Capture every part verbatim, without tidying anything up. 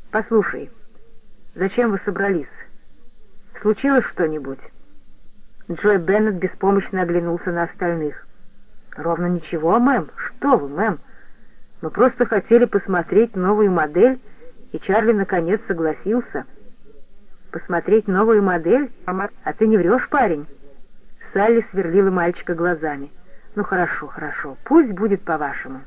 «Послушай, зачем вы собрались? Случилось что-нибудь?» Джой Беннет беспомощно оглянулся на остальных. «Ровно ничего, мэм. Что вы, мэм? Мы просто хотели посмотреть новую модель, и Чарли наконец согласился». «Посмотреть новую модель? А ты не врешь, парень?» Салли сверлила мальчика глазами. «Ну хорошо, хорошо, пусть будет по-вашему».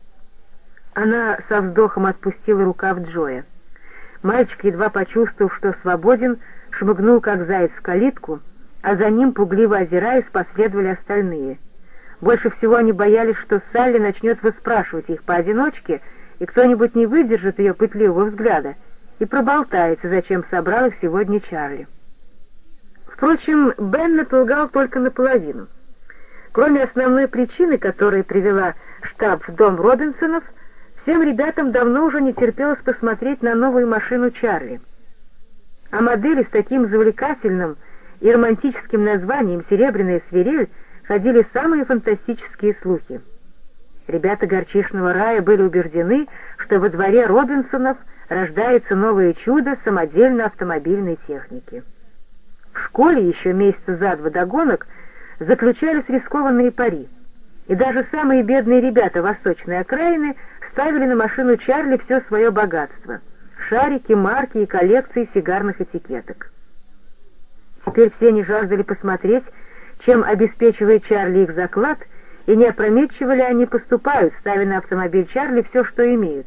Она со вздохом отпустила рукав Джоя. Мальчик, едва почувствовав, что свободен, шмыгнул, как заяц, в калитку, а за ним, пугливо озираясь, последовали остальные. Больше всего они боялись, что Салли начнет выспрашивать их поодиночке, и кто-нибудь не выдержит ее пытливого взгляда и проболтается, зачем собрал их сегодня Чарли. Впрочем, Беннет лгал только наполовину. Кроме основной причины, которая привела штаб в дом Робинсонов, всем ребятам давно уже не терпелось посмотреть на новую машину Чарли. О модели с таким завлекательным и романтическим названием «Серебряная свирель» ходили самые фантастические слухи. Ребята горчичного рая были убеждены, что во дворе Робинсонов рождается новое чудо самодельной автомобильной техники. В школе еще месяца за два до гонок заключались рискованные пари, и даже самые бедные ребята восточной окраины ставили на машину Чарли все свое богатство — шарики, марки и коллекции сигарных этикеток. Теперь все не жаждали посмотреть, чем обеспечивает Чарли их заклад, и не опрометчиво ли они поступают, ставя на автомобиль Чарли все, что имеют.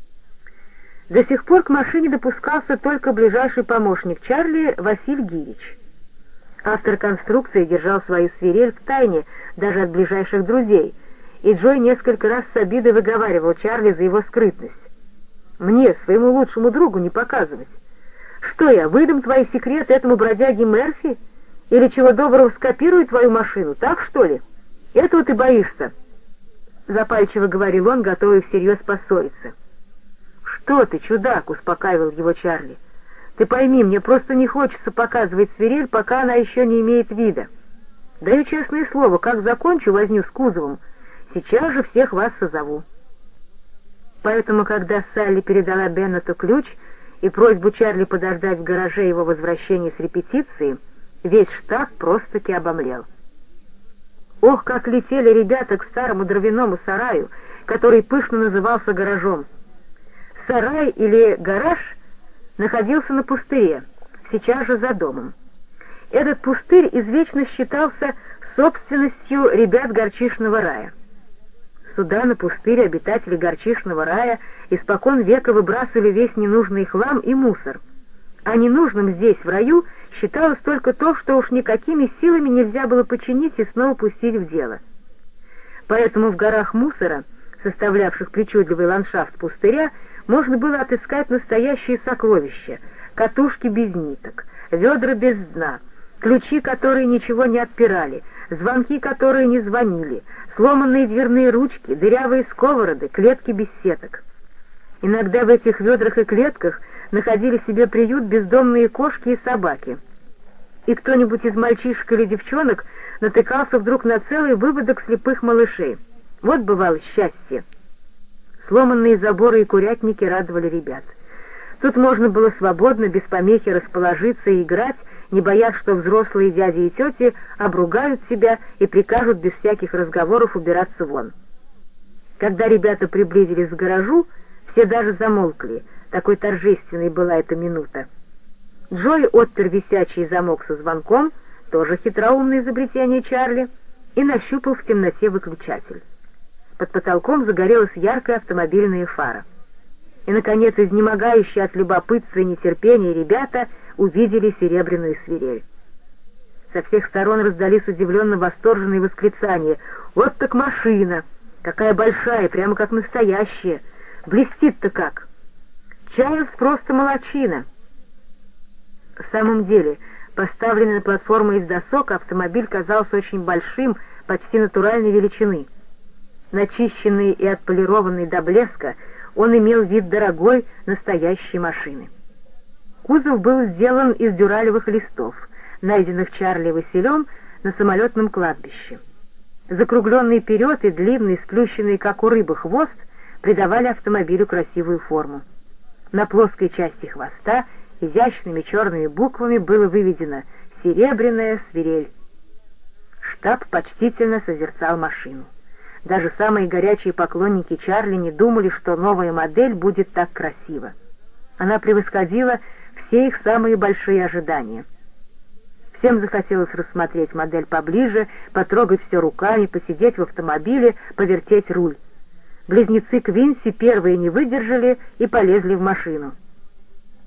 До сих пор к машине допускался только ближайший помощник Чарли Василь Гирич. Автор конструкции держал свою свирель в тайне даже от ближайших друзей, и Джой несколько раз с обидой выговаривал Чарли за его скрытность. «Мне, своему лучшему другу, не показывать. Что я, выдам твои секреты этому бродяге Мерфи? Или чего доброго скопирую твою машину, так что ли? Этого ты боишься?» Запальчиво говорил он, готовый всерьез поссориться. «Что ты, чудак!» — успокаивал его Чарли. «Ты пойми, мне просто не хочется показывать свирель, пока она еще не имеет вида. Даю честное слово, как закончу возню с кузовом, сейчас же всех вас созову». Поэтому, когда Салли передала Беннету ключ и просьбу Чарли подождать в гараже его возвращения с репетиции, весь штаб просто-таки обомлел. Ох, как летели ребята к старому дровяному сараю, который пышно назывался гаражом. Сарай или гараж находился на пустыре, сейчас же за домом. Этот пустырь извечно считался собственностью ребят горчичного рая. Сюда, на пустырь, обитатели горчичного рая испокон века выбрасывали весь ненужный хлам и мусор, а ненужным здесь, в раю, считалось только то, что уж никакими силами нельзя было починить и снова пустить в дело. Поэтому в горах мусора, составлявших причудливый ландшафт пустыря, можно было отыскать настоящие сокровища: катушки без ниток, ведра без дна, ключи, которые ничего не отпирали, звонки, которые не звонили, сломанные дверные ручки, дырявые сковороды, клетки без сеток. Иногда в этих ведрах и клетках находили себе приют бездомные кошки и собаки. И кто-нибудь из мальчишек или девчонок натыкался вдруг на целый выводок слепых малышей. Вот бывало счастье. Сломанные заборы и курятники радовали ребят. Тут можно было свободно, без помехи расположиться и играть, не боясь, что взрослые дяди и тети обругают себя и прикажут без всяких разговоров убираться вон. Когда ребята приблизились к гаражу, все даже замолкли, такой торжественной была эта минута. Джой отпер висячий замок со звонком, тоже хитроумное изобретение Чарли, и нащупал в темноте выключатель. Под потолком загорелась яркая автомобильная фара. И, наконец, изнемогающие от любопытства и нетерпения ребята увидели серебряную свирель. Со всех сторон раздались удивленно восторженные восклицания: «Вот так машина! Какая большая, прямо как настоящая! Блестит-то как! Чарльз просто молодчина!» В самом деле, поставленный на платформу из досок, автомобиль казался очень большим, почти натуральной величины. Начищенный и отполированный до блеска, он имел вид дорогой, настоящей машины. Кузов был сделан из дюралевых листов, найденных Чарли Василем на самолетном кладбище. Закругленный вперед и длинный, сплющенный, как у рыбы, хвост придавали автомобилю красивую форму. На плоской части хвоста изящными черными буквами было выведено «Серебряная свирель». Штаб почтительно созерцал машину. Даже самые горячие поклонники Чарли не думали, что новая модель будет так красива. Она превосходила все их самые большие ожидания. Всем захотелось рассмотреть модель поближе, потрогать все руками, посидеть в автомобиле, повертеть руль. Близнецы Квинси первые не выдержали и полезли в машину.